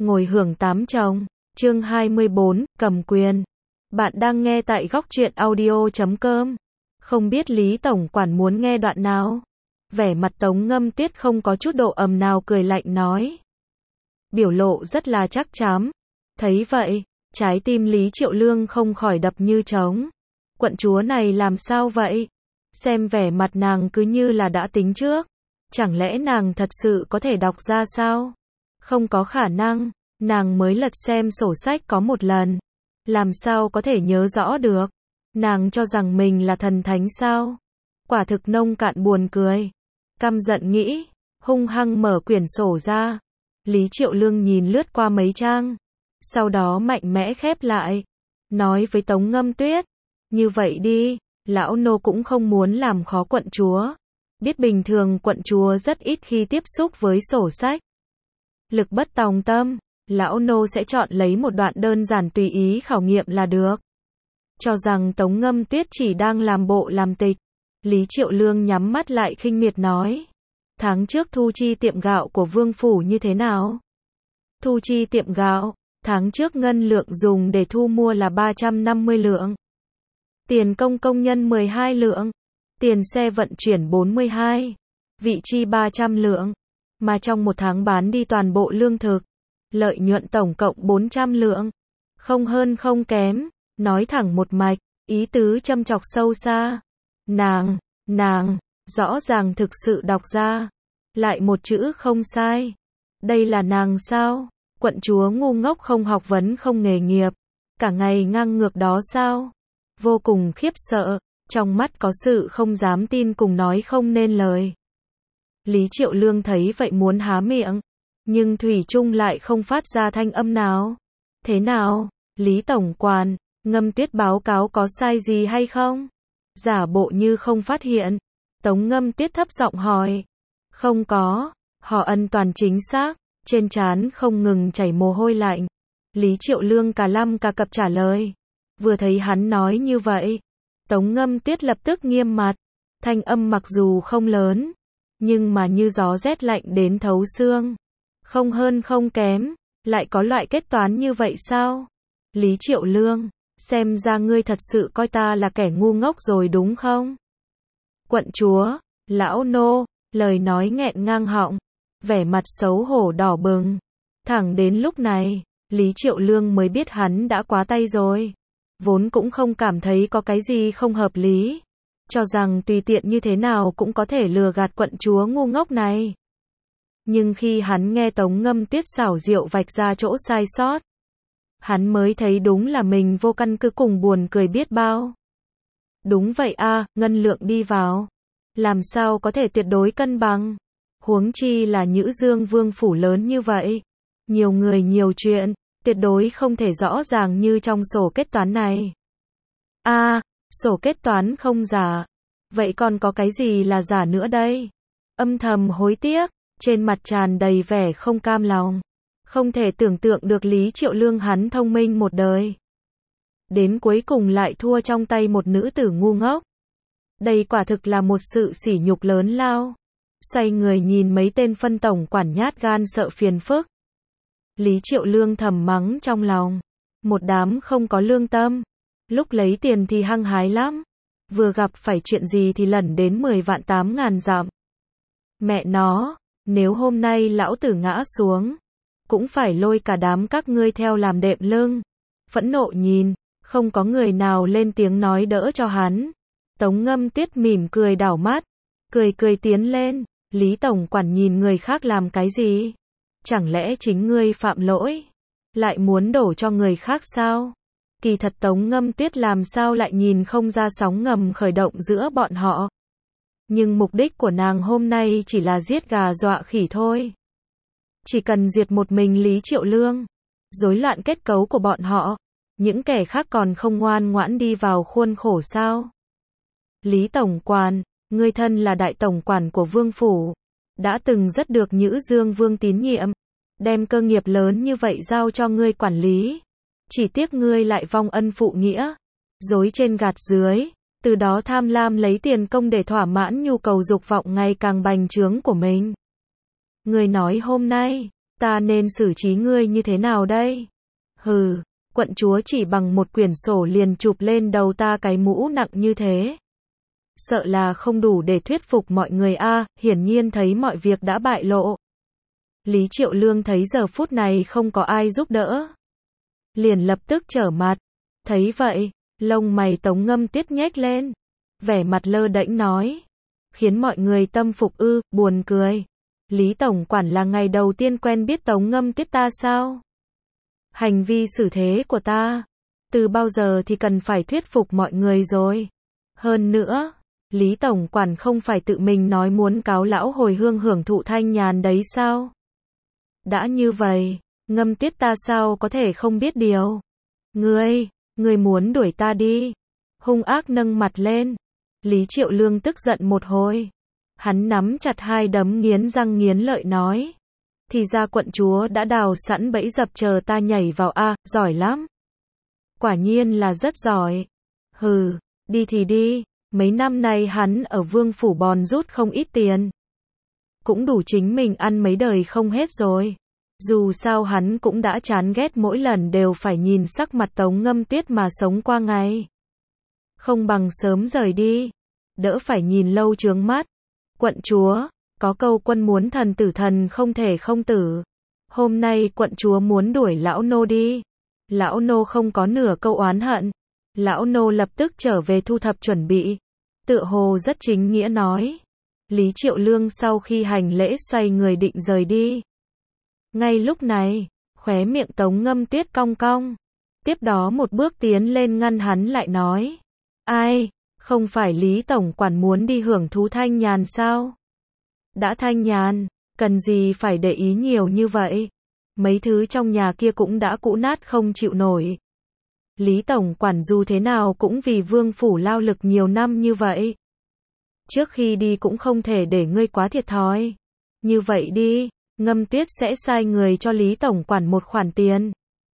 ngồi hưởng tám chồng. Chương 24, cầm quyền. Bạn đang nghe tại góc truyện audio.com. Không biết Lý Tổng Quản muốn nghe đoạn nào? Vẻ mặt Tống Ngâm Tuyết không có chút độ ầm nào, cười lạnh nói. Biểu lộ rất là chắc chắn. Thấy vậy, trái tim Lý Triệu Lương không khỏi đập như trống. Quận chúa này làm sao vậy? Xem vẻ mặt nàng cứ như là đã tính trước. Chẳng lẽ nàng thật sự có thể đọc ra sao? Không có khả năng, nàng mới lật xem sổ sách có một lần. Làm sao có thể nhớ rõ được? Nàng cho rằng mình là thần thánh sao? Quả thực nông cạn buồn cười. Căm giận nghĩ, hung hăng mở quyển sổ ra. Lý Triệu Lương nhìn lướt qua mấy trang. Sau đó mạnh mẽ khép lại. Nói với Tống Ngâm Tuyết. Như vậy đi, lão nô cũng không muốn làm khó quận chúa. Biết bình thường quận chúa rất ít khi tiếp xúc với sổ sách. Lực bất tòng tâm, lão nô sẽ chọn lấy một đoạn đơn giản tùy ý khảo nghiệm là được. Cho rằng Tống Ngâm Tuyết chỉ đang làm bộ làm tịch. Lý Triệu Lương nhắm mắt lại khinh miệt nói. Tháng trước thu chi tiệm gạo của vương phủ như thế nào? Thu chi tiệm gạo, tháng trước ngân lượng dùng để thu mua là 350 lượng. Tiền công công nhân 12 lượng. Tiền xe vận chuyển 42. Vị chi 300 lượng. Mà trong một tháng bán đi toàn bộ lương thực. Lợi nhuận tổng cộng 400 lượng. Không hơn không kém. Nói thẳng một mạch. Ý tứ châm chọc sâu xa. Nàng, rõ ràng thực sự đọc ra. Lại một chữ không sai. Đây là nàng sao? Quận chúa ngu ngốc không học vấn không nghề nghiệp. Cả ngày ngang ngược đó sao? Vô cùng khiếp sợ. Trong mắt có sự không dám tin cùng nói không nên lời. Lý Triệu Lương thấy vậy muốn há miệng. Nhưng thủy chung lại không phát ra thanh âm nào. Thế nào? Lý Tổng Quản, Ngâm Tuyết báo cáo có sai gì hay không? Giả bộ như không phát hiện. Tống Ngâm Tuyết thấp giọng hỏi. Không có. Họ Ân toàn chính xác. Trên trán không ngừng chảy mồ hôi lạnh. Lý Triệu Lương cả lăm cả cập trả lời. Vừa thấy hắn nói như vậy, Tống Ngâm Tuyết lập tức nghiêm mặt. Thanh âm mặc dù không lớn, nhưng mà như gió rét lạnh đến thấu xương. Không hơn không kém, lại có loại kết toán như vậy sao? Lý Triệu Lương, xem ra ngươi thật sự coi ta là kẻ ngu ngốc rồi đúng không? Quận chúa, lão nô, lời nói nghẹn ngang họng, vẻ mặt xấu hổ đỏ bừng. Thẳng đến lúc này, Lý Triệu Lương mới biết hắn đã quá tay rồi. Vốn cũng không cảm thấy có cái gì không hợp lý. Cho rằng tùy tiện như thế nào cũng có thể lừa gạt quận chúa ngu ngốc này. Nhưng khi hắn nghe Tống Ngâm Tuyết xảo diệu vạch ra chỗ sai sót, hắn mới thấy đúng là mình vô căn cứ cùng buồn cười biết bao. Đúng vậy a, ngân lượng đi vào. Làm sao có thể tuyệt đối cân bằng. Huống chi là Nhữ Dương Vương phủ lớn như vậy. Nhiều người nhiều chuyện. Tuyệt đối không thể rõ ràng như trong sổ kết toán này. Sổ kết toán không giả. Vậy còn có cái gì là giả nữa đây? Âm thầm hối tiếc, trên mặt tràn đầy vẻ không cam lòng. Không thể tưởng tượng được Lý Triệu Lương hắn thông minh một đời. Đến cuối cùng lại thua trong tay một nữ tử ngu ngốc. Đây quả thực là một sự sỉ nhục lớn lao. Xoay người nhìn mấy tên phân tổng quản nhát gan sợ phiền phức. Lý Triệu Lương thầm mắng trong lòng. Một đám không có lương tâm. Lúc lấy tiền thì hăng hái lắm. Vừa gặp phải chuyện gì thì lẩn đến 10 vạn 8 ngàn dặm. Mẹ nó, nếu hôm nay lão tử ngã xuống, cũng phải lôi cả đám các ngươi theo làm đệm lưng. Phẫn nộ nhìn, không có người nào lên tiếng nói đỡ cho hắn. Tống Ngâm Tuyết mỉm cười đảo mắt. Cười tiến lên. Lý Tổng Quản nhìn người khác làm cái gì? Chẳng lẽ chính ngươi phạm lỗi? Lại muốn đổ cho người khác sao? Kỳ thật Tống Ngâm Tuyết làm sao lại nhìn không ra sóng ngầm khởi động giữa bọn họ. Nhưng mục đích của nàng hôm nay chỉ là giết gà dọa khỉ thôi. Chỉ cần diệt một mình Lý Triệu Lương, rối loạn kết cấu của bọn họ, những kẻ khác còn không ngoan ngoãn đi vào khuôn khổ sao? Lý Tổng Quản, ngươi thân là đại tổng quản của vương phủ. Đã từng rất được Nhữ Dương Vương tín nhiệm. Đem cơ nghiệp lớn như vậy giao cho ngươi quản lý. Chỉ tiếc ngươi lại vong ân phụ nghĩa. Dối trên gạt dưới. Từ đó tham lam lấy tiền công để thỏa mãn nhu cầu dục vọng ngày càng bành trướng của mình. Ngươi nói hôm nay, ta nên xử trí ngươi như thế nào đây? Hừ, quận chúa chỉ bằng một quyển sổ liền chụp lên đầu ta cái mũ nặng như thế. Sợ là không đủ để thuyết phục mọi người a, hiển nhiên thấy mọi việc đã bại lộ. Lý Triệu Lương thấy giờ phút này không có ai giúp đỡ, liền lập tức trở mặt. Thấy vậy, lông mày Tống Ngâm Tuyết nhếch lên, vẻ mặt lơ đễnh nói, khiến mọi người tâm phục ư, buồn cười. Lý tổng quản là ngày đầu tiên quen biết Tống Ngâm Tuyết ta sao? Hành vi xử thế của ta, từ bao giờ thì cần phải thuyết phục mọi người rồi. Hơn nữa, Lý tổng quản không phải tự mình nói muốn cáo lão hồi hương hưởng thụ thanh nhàn đấy sao? Đã như vậy, Ngâm Tuyết ta sao có thể không biết điều? Ngươi muốn đuổi ta đi? Hung ác nâng mặt lên. Lý Triệu Lương tức giận một hồi. Hắn nắm chặt hai đấm nghiến răng nghiến lợi nói. Thì ra quận chúa đã đào sẵn bẫy dập chờ ta nhảy vào a, giỏi lắm. Quả nhiên là rất giỏi. Hừ, đi thì đi, mấy năm nay hắn ở vương phủ bòn rút không ít tiền. Cũng đủ chính mình ăn mấy đời không hết rồi. Dù sao hắn cũng đã chán ghét mỗi lần đều phải nhìn sắc mặt Tống Ngâm Tuyết mà sống qua ngày. Không bằng sớm rời đi, đỡ phải nhìn lâu chướng mắt. Quận chúa, có câu quân muốn thần tử thần không thể không tử. Hôm nay quận chúa muốn đuổi lão nô đi. Lão nô không có nửa câu oán hận. Lão nô lập tức trở về thu thập chuẩn bị. Tựa hồ rất chính nghĩa nói. Lý Triệu Lương sau khi hành lễ xoay người định rời đi. Ngay lúc này, khóe miệng Tống Ngâm Tuyết cong cong. Tiếp đó một bước tiến lên ngăn hắn lại nói. Ai, không phải Lý tổng quản muốn đi hưởng thú thanh nhàn sao? Đã thanh nhàn, cần gì phải để ý nhiều như vậy? Mấy thứ trong nhà kia cũng đã cũ nát không chịu nổi. Lý tổng quản dù thế nào cũng vì vương phủ lao lực nhiều năm như vậy. Trước khi đi cũng không thể để ngươi quá thiệt thòi. Như vậy đi, Ngâm Tuyết sẽ sai người cho Lý tổng quản một khoản tiền.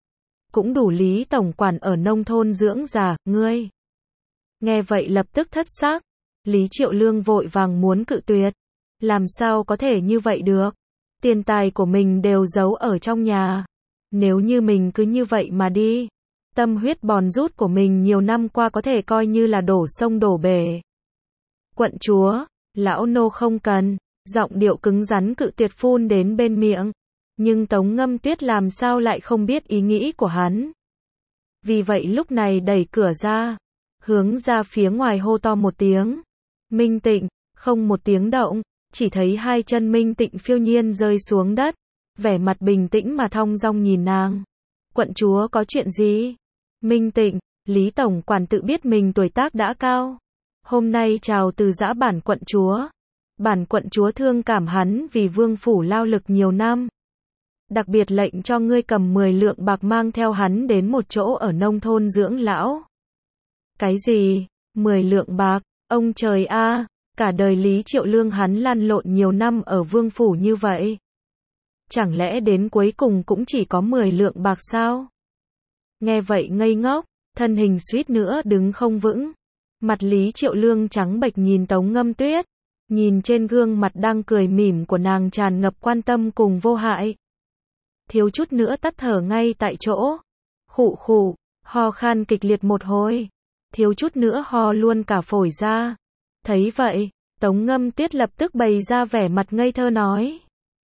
Cũng đủ Lý tổng quản ở nông thôn dưỡng già, ngươi. Nghe vậy lập tức thất sắc. Lý Triệu Lương vội vàng muốn cự tuyệt. Làm sao có thể như vậy được? Tiền tài của mình đều giấu ở trong nhà. Nếu như mình cứ như vậy mà đi, tâm huyết bòn rút của mình nhiều năm qua có thể coi như là đổ sông đổ bể. Quận chúa, lão nô không cần. Giọng điệu cứng rắn cự tuyệt phun đến bên miệng. Nhưng Tống Ngâm Tuyết làm sao lại không biết ý nghĩ của hắn. Vì vậy lúc này đẩy cửa ra, hướng ra phía ngoài hô to một tiếng. Minh Tịnh, không một tiếng động, chỉ thấy hai chân Minh Tịnh phiêu nhiên rơi xuống đất, vẻ mặt bình tĩnh mà thong dong nhìn nàng. Quận chúa có chuyện gì? Minh Tịnh, Lý tổng quản tự biết mình tuổi tác đã cao. Hôm nay chào từ giã bản quận chúa. Bản quận chúa thương cảm hắn vì vương phủ lao lực nhiều năm. Đặc biệt lệnh cho ngươi cầm 10 lượng bạc mang theo hắn đến một chỗ ở nông thôn dưỡng lão. Cái gì? 10 lượng bạc? Ông trời a, cả đời Lý Triệu Lương hắn lăn lộn nhiều năm ở vương phủ như vậy. Chẳng lẽ đến cuối cùng cũng chỉ có 10 lượng bạc sao? Nghe vậy ngây ngốc, thân hình suýt nữa đứng không vững. Mặt Lý Triệu Lương trắng bệch nhìn Tống Ngâm Tuyết. Nhìn trên gương mặt đang cười mỉm của nàng tràn ngập quan tâm cùng vô hại. Thiếu chút nữa tắt thở ngay tại chỗ. Khụ khụ, ho khan kịch liệt một hồi. Thiếu chút nữa ho luôn cả phổi ra. Thấy vậy, Tống Ngâm Tuyết lập tức bày ra vẻ mặt ngây thơ nói.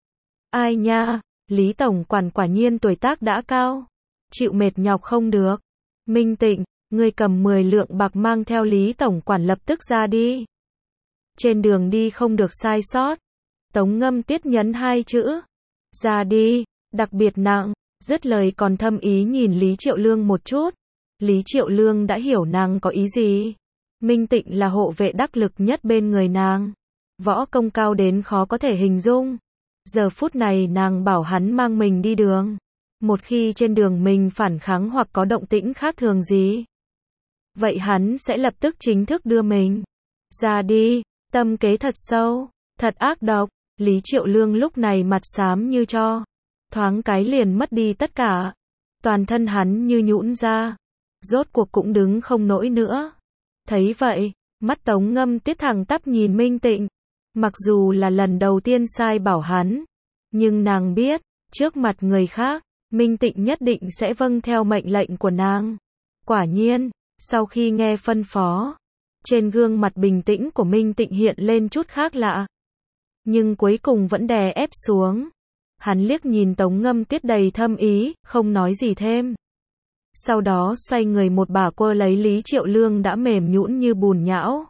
Ai nha, Lý tổng quản quả nhiên tuổi tác đã cao. Chịu mệt nhọc không được. Minh Tịnh, ngươi cầm 10 lượng bạc mang theo Lý tổng quản lập tức ra đi. Trên đường đi không được sai sót. Tống Ngâm Tuyết nhấn hai chữ. Ra đi, đặc biệt nặng, dứt lời còn thâm ý nhìn Lý Triệu Lương một chút. Lý Triệu Lương đã hiểu nàng có ý gì. Minh Tịnh là hộ vệ đắc lực nhất bên người nàng. Võ công cao đến khó có thể hình dung. Giờ phút này nàng bảo hắn mang mình đi đường. Một khi trên đường mình phản kháng hoặc có động tĩnh khác thường gì, vậy hắn sẽ lập tức chính thức đưa mình ra đi. Tâm kế thật sâu, thật ác độc. Lý Triệu Lương lúc này mặt xám như tro. Thoáng cái liền mất đi tất cả. Toàn thân hắn như nhũn ra. Rốt cuộc cũng đứng không nổi nữa. Thấy vậy, mắt Tống Ngâm Tuyết thẳng tắp nhìn Minh Tịnh. Mặc dù là lần đầu tiên sai bảo hắn, nhưng nàng biết, Trước mặt người khác, Minh Tịnh nhất định sẽ vâng theo mệnh lệnh của nàng. Quả nhiên, sau khi nghe phân phó, trên gương mặt bình tĩnh của Minh Tịnh hiện lên chút khác lạ. Nhưng cuối cùng vẫn đè ép xuống. Hắn liếc nhìn Tống Ngâm Tuyết đầy thâm ý, không nói gì thêm. Sau đó xoay người một bà quơ lấy Lý Triệu Lương đã mềm nhũn như bùn nhão.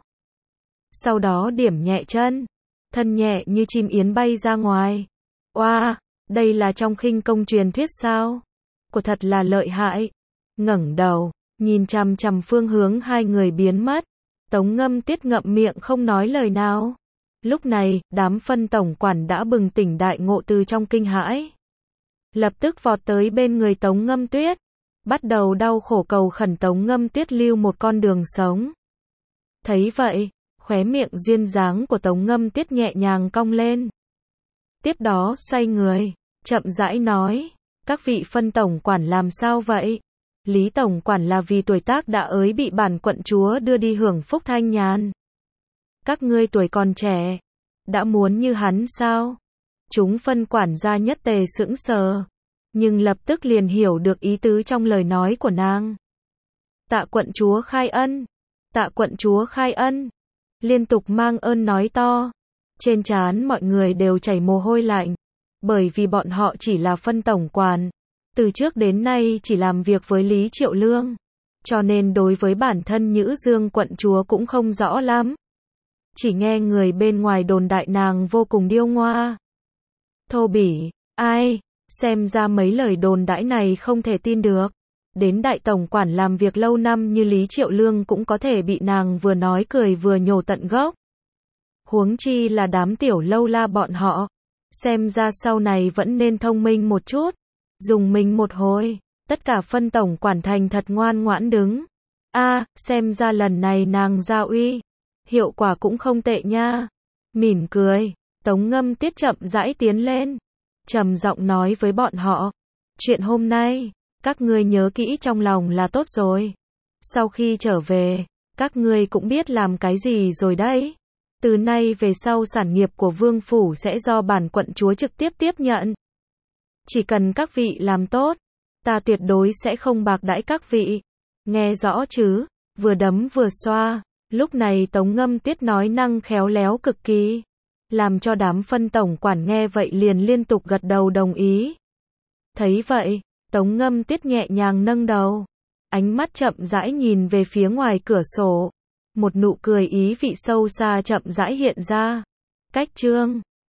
Sau đó điểm nhẹ chân, thân nhẹ như chim yến bay ra ngoài. Oa, đây là trong khinh công truyền thuyết sao? Của thật là lợi hại. Ngẩng đầu, nhìn chằm chằm phương hướng hai người biến mất. Tống Ngâm Tuyết ngậm miệng không nói lời nào. Lúc này, đám phân tổng quản đã bừng tỉnh đại ngộ từ trong kinh hãi. Lập tức vọt tới bên người Tống Ngâm Tuyết. Bắt đầu đau khổ cầu khẩn Tống Ngâm Tuyết lưu một con đường sống. Thấy vậy, khóe miệng duyên dáng của Tống Ngâm Tuyết nhẹ nhàng cong lên. Tiếp đó xoay người, chậm rãi nói, các vị phân tổng quản làm sao vậy? Lý tổng quản là vì tuổi tác đã ới bị bản quận chúa đưa đi hưởng phúc thanh nhàn. Các ngươi tuổi còn trẻ, đã muốn như hắn sao? Chúng phân quản gia nhất tề sững sờ, nhưng lập tức liền hiểu được ý tứ trong lời nói của nàng. Tạ quận chúa khai ân, tạ quận chúa khai ân, liên tục mang ơn nói to. Trên trán mọi người đều chảy mồ hôi lạnh, bởi vì bọn họ chỉ là phân tổng quản, từ trước đến nay chỉ làm việc với Lý Triệu Lương, cho nên đối với bản thân Nhữ Dương quận chúa cũng không rõ lắm. Chỉ nghe người bên ngoài đồn đại nàng vô cùng điêu ngoa, thô bỉ. Ai, xem ra mấy lời đồn đãi này không thể tin được. Đến đại tổng quản làm việc lâu năm như Lý Triệu Lương cũng có thể bị nàng vừa nói cười vừa nhổ tận gốc. Huống chi là đám tiểu lâu la bọn họ. Xem ra sau này vẫn nên thông minh một chút. Dùng mình một hồi, tất cả phân tổng quản thành thật ngoan ngoãn đứng. Xem ra lần này nàng ra uy, hiệu quả cũng không tệ nha. Mỉm cười, Tống Ngâm Tuyết chậm rãi tiến lên, trầm giọng nói với bọn họ, chuyện hôm nay, các ngươi nhớ kỹ trong lòng là tốt rồi. Sau khi trở về, các ngươi cũng biết làm cái gì rồi đấy. Từ nay về sau sản nghiệp của vương phủ sẽ do bản quận chúa trực tiếp tiếp nhận. Chỉ cần các vị làm tốt, ta tuyệt đối sẽ không bạc đãi các vị. Nghe rõ chứ? Vừa đấm vừa xoa. Lúc này Tống Ngâm Tuyết nói năng khéo léo cực kỳ, làm cho đám phân tổng quản nghe vậy liền liên tục gật đầu đồng ý. Thấy vậy, Tống Ngâm Tuyết nhẹ nhàng nâng đầu, ánh mắt chậm rãi nhìn về phía ngoài cửa sổ. Một nụ cười ý vị sâu xa chậm rãi hiện ra. Cách chương